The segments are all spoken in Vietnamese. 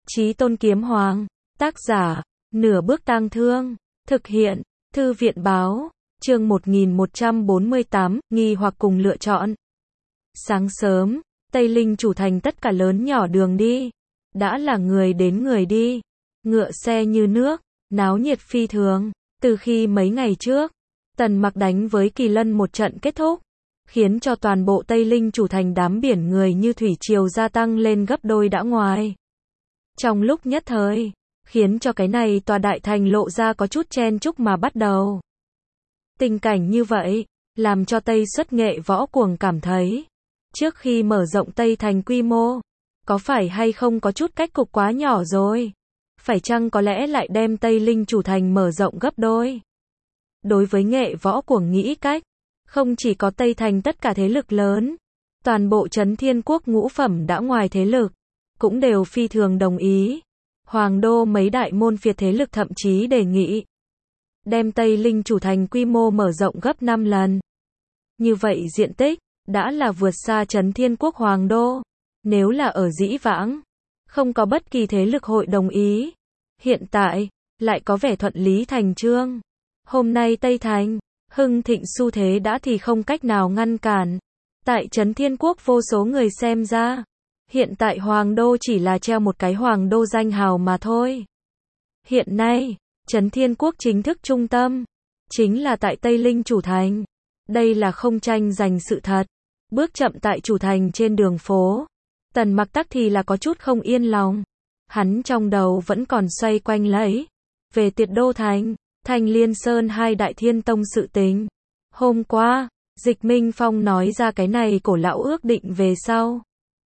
Chí Tôn Kiếm Hoàng, tác giả, Nửa Bước Tang Thương, thực hiện, Thư viện báo, chương 1148, nghi hoặc cùng lựa chọn. Sáng sớm, Tây Linh chủ thành tất cả lớn nhỏ đường đi, đã là người đến người đi, ngựa xe như nước, náo nhiệt phi thường. Từ khi mấy ngày trước, Tần Mặc đánh với Kỳ Lân một trận kết thúc, khiến cho toàn bộ Tây Linh chủ thành đám biển người như thủy triều gia tăng lên gấp đôi đã ngoài. Trong lúc nhất thời, khiến cho cái này tòa đại thành lộ ra có chút chen chúc mà bắt đầu. Tình cảnh như vậy, làm cho Tây Xuất Nghệ Võ Cuồng cảm thấy, trước khi mở rộng Tây thành quy mô, có phải hay không có chút cách cục quá nhỏ rồi? Phải chăng có lẽ lại đem Tây Linh chủ thành mở rộng gấp đôi? Đối với Nghệ Võ Cuồng nghĩ cách, không chỉ có Tây thành tất cả thế lực lớn, toàn bộ Trấn Thiên Quốc ngũ phẩm đã ngoài thế lực, cũng đều phi thường đồng ý. Hoàng đô mấy đại môn phiệt thế lực thậm chí đề nghị đem Tây Linh chủ thành quy mô mở rộng gấp 5 lần. Như vậy diện tích đã là vượt xa Trấn Thiên Quốc Hoàng đô. Nếu là ở dĩ vãng, không có bất kỳ thế lực hội đồng ý. Hiện tại, lại có vẻ thuận lý thành chương. Hôm nay Tây Thành, hưng thịnh xu thế đã thì không cách nào ngăn cản. Tại Trấn Thiên Quốc vô số người xem ra, hiện tại Hoàng đô chỉ là treo một cái Hoàng đô danh hào mà thôi. Hiện nay, Trấn Thiên Quốc chính thức trung tâm, chính là tại Tây Linh chủ thành. Đây là không tranh giành sự thật. Bước chậm tại chủ thành trên đường phố, Tần Mặc tắc thì là có chút không yên lòng. Hắn trong đầu vẫn còn xoay quanh lấy về Tiệt Đô Thành, Thanh Liên Sơn hai đại thiên tông sự tình. Hôm qua, Dịch Minh Phong nói ra cái này cổ lão ước định về sau,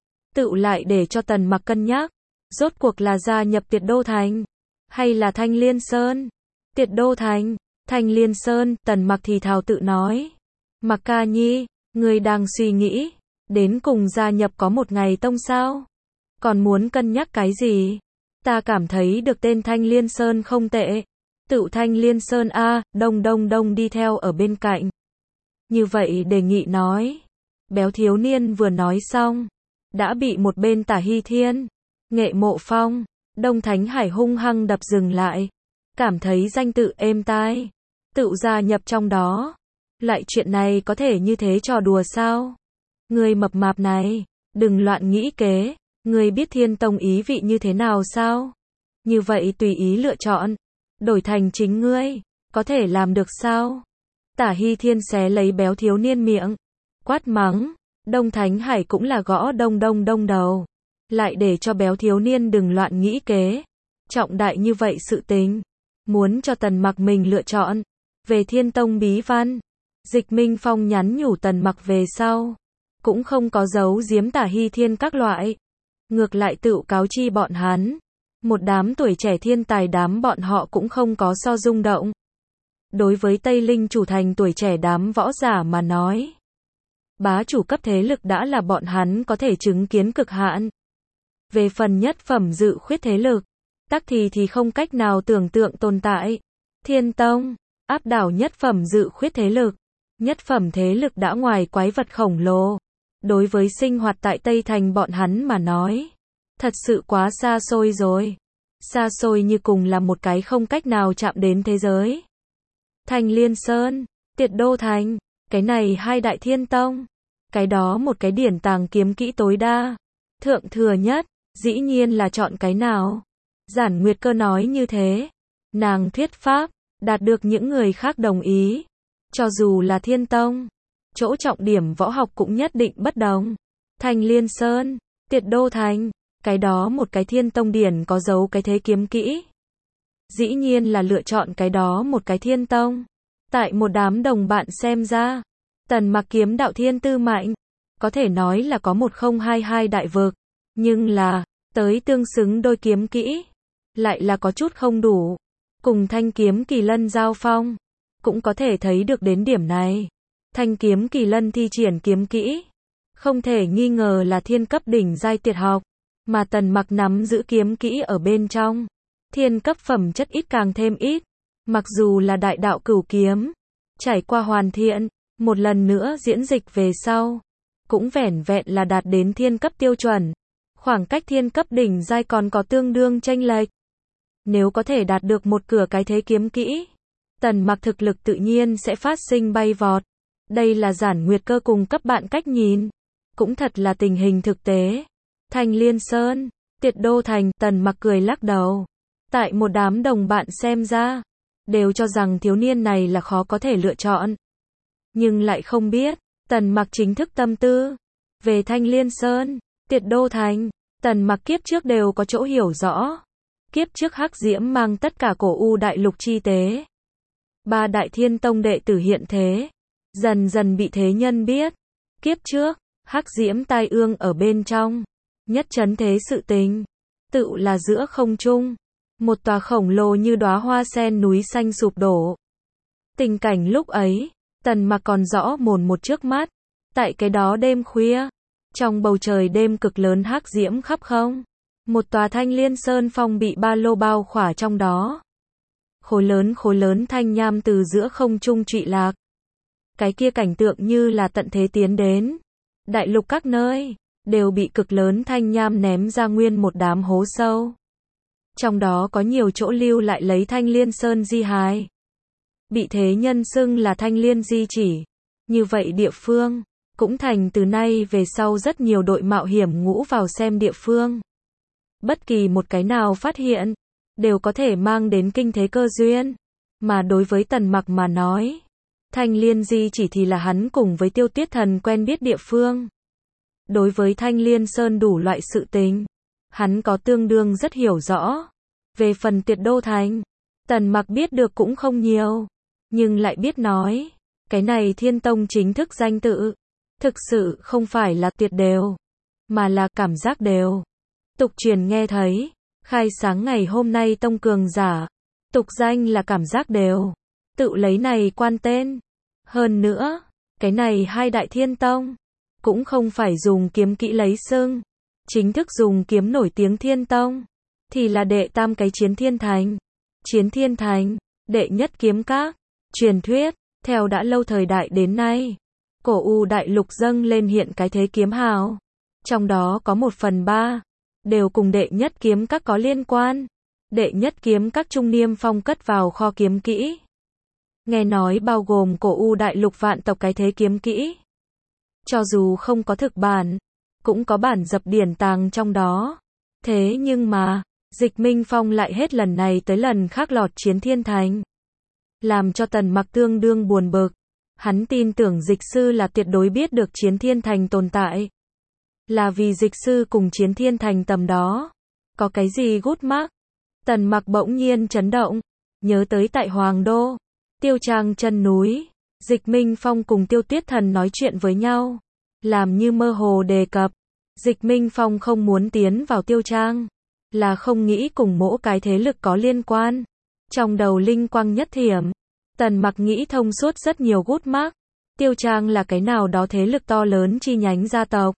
tự lại để cho Tần Mặc cân nhắc, rốt cuộc là gia nhập Tiệt Đô Thành, hay là Thanh Liên Sơn? Tiệt Đô Thành, Thanh Liên Sơn, Tần Mặc thì thào tự nói. Mặc ca nhi, ngươi đang suy nghĩ, đến cùng gia nhập có một ngày tông sao? Còn muốn cân nhắc cái gì? Ta cảm thấy được tên Thanh Liên Sơn không tệ. Tự Thanh Liên Sơn a, đông đi theo ở bên cạnh. Như vậy đề nghị nói. Béo thiếu niên vừa nói xong, đã bị một bên Tả Hy Thiên, Nghệ Mộ Phong, Đông Thánh Hải hung hăng đập dừng lại. Cảm thấy danh tự êm tai, tự gia nhập trong đó. Lại chuyện này có thể như thế trò đùa sao? Người mập mạp này, đừng loạn nghĩ kế. Người biết Thiên Tông ý vị như thế nào sao? Như vậy tùy ý lựa chọn, đổi thành chính ngươi, có thể làm được sao? Tả Hy Thiên xé lấy béo thiếu niên miệng, quát mắng. Đông Thánh Hải cũng là gõ đông đầu, lại để cho béo thiếu niên đừng loạn nghĩ kế. Trọng đại như vậy sự tình, muốn cho Tần Mặc mình lựa chọn. Về Thiên Tông bí văn, Dịch Minh Phong nhắn nhủ Tần Mặc về sau, cũng không có giấu giếm Tả Hy Thiên các loại. Ngược lại tự cáo chi bọn hắn, một đám tuổi trẻ thiên tài đám bọn họ cũng không có so rung động. Đối với Tây Linh chủ thành tuổi trẻ đám võ giả mà nói, bá chủ cấp thế lực đã là bọn hắn có thể chứng kiến cực hạn. Về phần nhất phẩm dự khuyết thế lực, tắc thì không cách nào tưởng tượng tồn tại. Thiên Tông, áp đảo nhất phẩm dự khuyết thế lực. Nhất phẩm thế lực đã ngoài quái vật khổng lồ. Đối với sinh hoạt tại Tây Thành bọn hắn mà nói, thật sự quá xa xôi rồi. Xa xôi như cùng là một cái không cách nào chạm đến thế giới. Thanh Liên Sơn, Tiệt Đô Thành, cái này hai đại thiên tông, cái đó một cái điển tàng kiếm kỹ tối đa, thượng thừa nhất, dĩ nhiên là chọn cái nào? Giản Nguyệt Cơ nói như thế, nàng thuyết pháp, đạt được những người khác đồng ý. Cho dù là thiên tông, chỗ trọng điểm võ học cũng nhất định bất đồng. Thanh Liên Sơn, Tiệt Đô Thành, cái đó một cái thiên tông điển có dấu cái thế kiếm kỹ. Dĩ nhiên là lựa chọn cái đó một cái thiên tông. Tại một đám đồng bạn xem ra, Tần Mặc kiếm đạo thiên tư mạnh, có thể nói là có 1022 đại vực, nhưng là, tới tương xứng đôi kiếm kỹ, lại là có chút không đủ. Cùng thanh kiếm Kỳ Lân giao phong, cũng có thể thấy được đến điểm này. Thanh kiếm Kỳ Lân thi triển kiếm kỹ, không thể nghi ngờ là thiên cấp đỉnh giai tuyệt học, mà Tần Mặc nắm giữ kiếm kỹ ở bên trong, thiên cấp phẩm chất ít càng thêm ít. Mặc dù là đại đạo cửu kiếm, trải qua hoàn thiện, một lần nữa diễn dịch về sau, cũng vẻn vẹn là đạt đến thiên cấp tiêu chuẩn. Khoảng cách thiên cấp đỉnh giai còn có tương đương chênh lệch. Nếu có thể đạt được một cửa cái thế kiếm kỹ, Tần Mặc thực lực tự nhiên sẽ phát sinh bay vọt. Đây là Giản Nguyệt Cơ cùng cấp bạn cách nhìn. Cũng thật là tình hình thực tế. Thanh Liên Sơn, Tiệt Đô Thành, Tần Mặc cười lắc đầu. Tại một đám đồng bạn xem ra, đều cho rằng thiếu niên này là khó có thể lựa chọn. Nhưng lại không biết, Tần Mặc chính thức tâm tư. Về Thanh Liên Sơn, Tiệt Đô Thành, Tần Mặc kiếp trước đều có chỗ hiểu rõ. Kiếp trước Hắc Diễm mang tất cả cổ u đại lục chi tế. 3 đại thiên tông đệ tử hiện thế. Dần dần bị thế nhân biết. Kiếp trước, Hắc Diễm tai ương ở bên trong. Nhất chấn thế sự tình. Tự là giữa không trung. Một tòa khổng lồ như đóa hoa sen núi xanh sụp đổ. Tình cảnh lúc ấy, Tần Mặc còn rõ mồn một trước mắt. Tại cái đó đêm khuya, trong bầu trời đêm cực lớn hắc diễm khắp không. Một tòa Thanh Liên Sơn phong bị ba lô bao khỏa trong đó. Khối lớn thanh nham từ giữa không trung trụy lạc. Cái kia cảnh tượng như là tận thế tiến đến. Đại lục các nơi, đều bị cực lớn thanh nham ném ra nguyên một đám hố sâu. Trong đó có nhiều chỗ lưu lại lấy Thanh Liên Sơn di hài. Bị thế nhân xưng là Thanh Liên di chỉ. Như vậy địa phương, cũng thành từ nay về sau rất nhiều đội mạo hiểm ngũ vào xem địa phương. Bất kỳ một cái nào phát hiện, đều có thể mang đến kinh thế cơ duyên. Mà đối với Tần Mặc mà nói, Thanh Liên di chỉ thì là hắn cùng với Tiêu Tuyết Thần quen biết địa phương. Đối với Thanh Liên Sơn đủ loại sự tình, hắn có tương đương rất hiểu rõ. Về phần Tiệt Đô Thành, Tần Mặc biết được cũng không nhiều, nhưng lại biết nói, cái này Thiên Tông chính thức danh tự, thực sự không phải là Tuyệt đều, mà là cảm giác đều. Tục truyền nghe thấy, khai sáng ngày hôm nay tông cường giả, tục danh là cảm giác đều, tự lấy này quan tên. Hơn nữa, cái này hai đại thiên tông, cũng không phải dùng kiếm kỹ lấy xưng, chính thức dùng kiếm nổi tiếng Thiên Tông, thì là đệ tam cái Chiến Thiên Thành. Chiến Thiên Thành, đệ nhất kiếm các, truyền thuyết, theo đã lâu thời đại đến nay, cổ u đại lục dâng lên hiện cái thế kiếm hào. Trong đó có 1/3, đều cùng đệ nhất kiếm các có liên quan. Đệ nhất kiếm các Trung Niêm Phong cất vào kho kiếm kỹ. Nghe nói bao gồm cổ u đại lục vạn tộc cái thế kiếm kỹ. Cho dù không có thực bản, cũng có bản dập điển tàng trong đó. Thế nhưng mà, Dịch Minh Phong lại hết lần này tới lần khác lọt Chiến Thiên Thành. Làm cho Tần Mặc tương đương buồn bực. Hắn tin tưởng dịch sư là tuyệt đối biết được Chiến Thiên Thành tồn tại. Là vì dịch sư cùng Chiến Thiên Thành tầm đó. Có cái gì gút mắc? Tần Mặc bỗng nhiên chấn động. Nhớ tới tại Hoàng Đô, Tiêu Trang chân núi, Dịch Minh Phong cùng Tiêu Tuyết Thần nói chuyện với nhau. Làm như mơ hồ đề cập. Dịch Minh Phong không muốn tiến vào Tiêu Trang. Là không nghĩ cùng mỗi cái thế lực có liên quan. Trong đầu linh quang nhất thiểm. Tần Mặc nghĩ thông suốt rất nhiều gút mác. Tiêu Trang là cái nào đó thế lực to lớn chi nhánh gia tộc.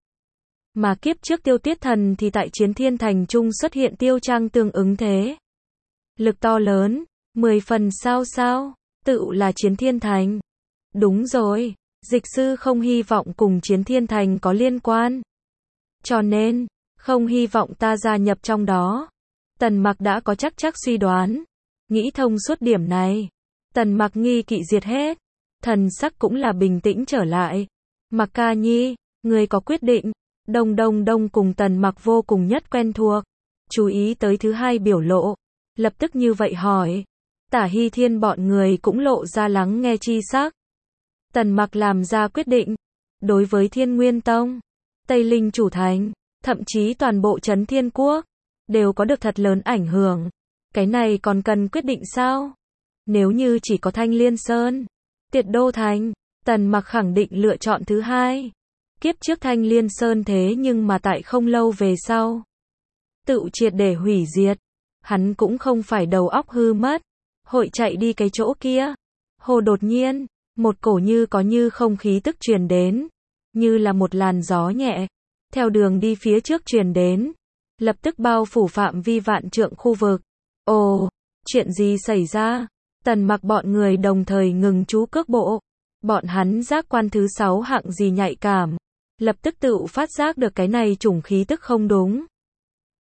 Mà kiếp trước Tiêu Tuyết Thần thì tại Chiến Thiên Thành Trung xuất hiện Tiêu Trang tương ứng thế lực to lớn, 10 phần sao, tự là Chiến Thiên Thành. Đúng rồi, dịch sư không hy vọng cùng Chiến Thiên Thành có liên quan. Cho nên, không hy vọng ta gia nhập trong đó. Tần Mặc đã có chắc suy đoán. Nghĩ thông suốt điểm này. Tần Mặc nghi kỵ diệt hết. Thần sắc cũng là bình tĩnh trở lại. Mặc ca nhi, người có quyết định. Đông cùng Tần Mặc vô cùng nhất quen thuộc. Chú ý tới thứ hai biểu lộ. Lập tức như vậy hỏi. Tả Hy Thiên bọn người cũng lộ ra lắng nghe chi sắc. Tần Mặc làm ra quyết định. Đối với Thiên Nguyên Tông, Tây Linh chủ thành, thậm chí toàn bộ Trấn Thiên Quốc, đều có được thật lớn ảnh hưởng. Cái này còn cần quyết định sao? Nếu như chỉ có Thanh Liên Sơn, Tiệt Đô Thành, Tần Mặc khẳng định lựa chọn thứ hai. Kiếp trước Thanh Liên Sơn thế nhưng mà tại không lâu về sau, tự triệt để hủy diệt. Hắn cũng không phải đầu óc hư mất, hội chạy đi cái chỗ kia. Hồ đột nhiên, một cổ như có như không khí tức truyền đến, như là một làn gió nhẹ, theo đường đi phía trước truyền đến, lập tức bao phủ phạm vi vạn trượng khu vực. Ồ, chuyện gì xảy ra? Tần Mặc bọn người đồng thời ngừng chú cước bộ. Bọn hắn giác quan thứ 6 hạng gì nhạy cảm, lập tức tự phát giác được cái này chủng khí tức không đúng.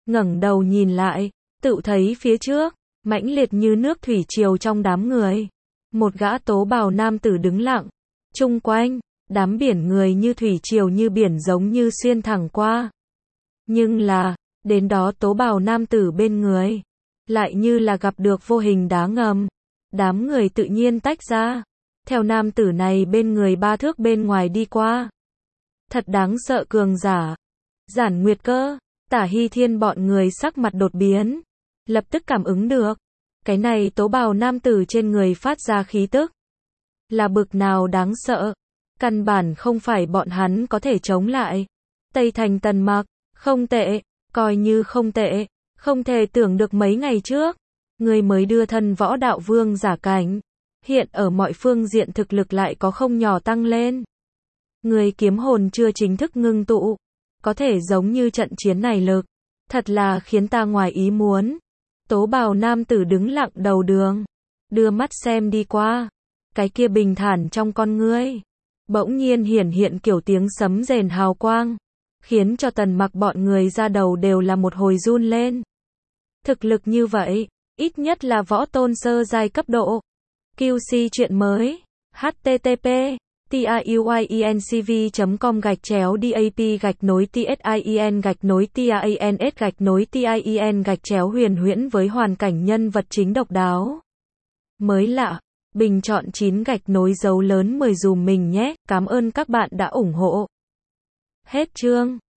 ngẩng đầu nhìn lại, tự thấy phía trước, mãnh liệt như nước thủy triều trong đám người. Một gã tố bào nam tử đứng lặng, chung quanh, đám biển người như thủy triều như biển giống như xuyên thẳng qua. Nhưng là, đến đó tố bào nam tử bên người, lại như là gặp được vô hình đá ngầm. Đám người tự nhiên tách ra, theo nam tử này bên người 3 thước bên ngoài đi qua. Thật đáng sợ cường giả. Giản Nguyệt Cơ, Tả Hy Thiên bọn người sắc mặt đột biến, lập tức cảm ứng được. Cái này tố bào nam tử trên người phát ra khí tức. Là bực nào đáng sợ. Căn bản không phải bọn hắn có thể chống lại. Tây Thành Tần Mặc, không tệ, coi như không tệ. Không thể tưởng được mấy ngày trước, người mới đưa thân võ đạo vương giả cảnh. Hiện ở mọi phương diện thực lực lại có không nhỏ tăng lên. Người kiếm hồn chưa chính thức ngưng tụ. Có thể giống như trận chiến này lực. Thật là khiến ta ngoài ý muốn. Tố bào nam tử đứng lặng đầu đường. Đưa mắt xem đi qua. Cái kia bình thản trong con ngươi. Bỗng nhiên hiển hiện kiểu tiếng sấm rền hào quang. Khiến cho Tần Mặc bọn người ra đầu đều là một hồi run lên. Thực lực như vậy, ít nhất là võ tôn sơ giai cấp độ. QC chuyện mới. http tiuyencv.com/dap-tin-tien-tien-huyền huyễn với hoàn cảnh nhân vật chính độc đáo. Mới lạ, bình chọn 9 dấu lớn 10 dùm mình nhé, cảm ơn các bạn đã ủng hộ. Hết chương.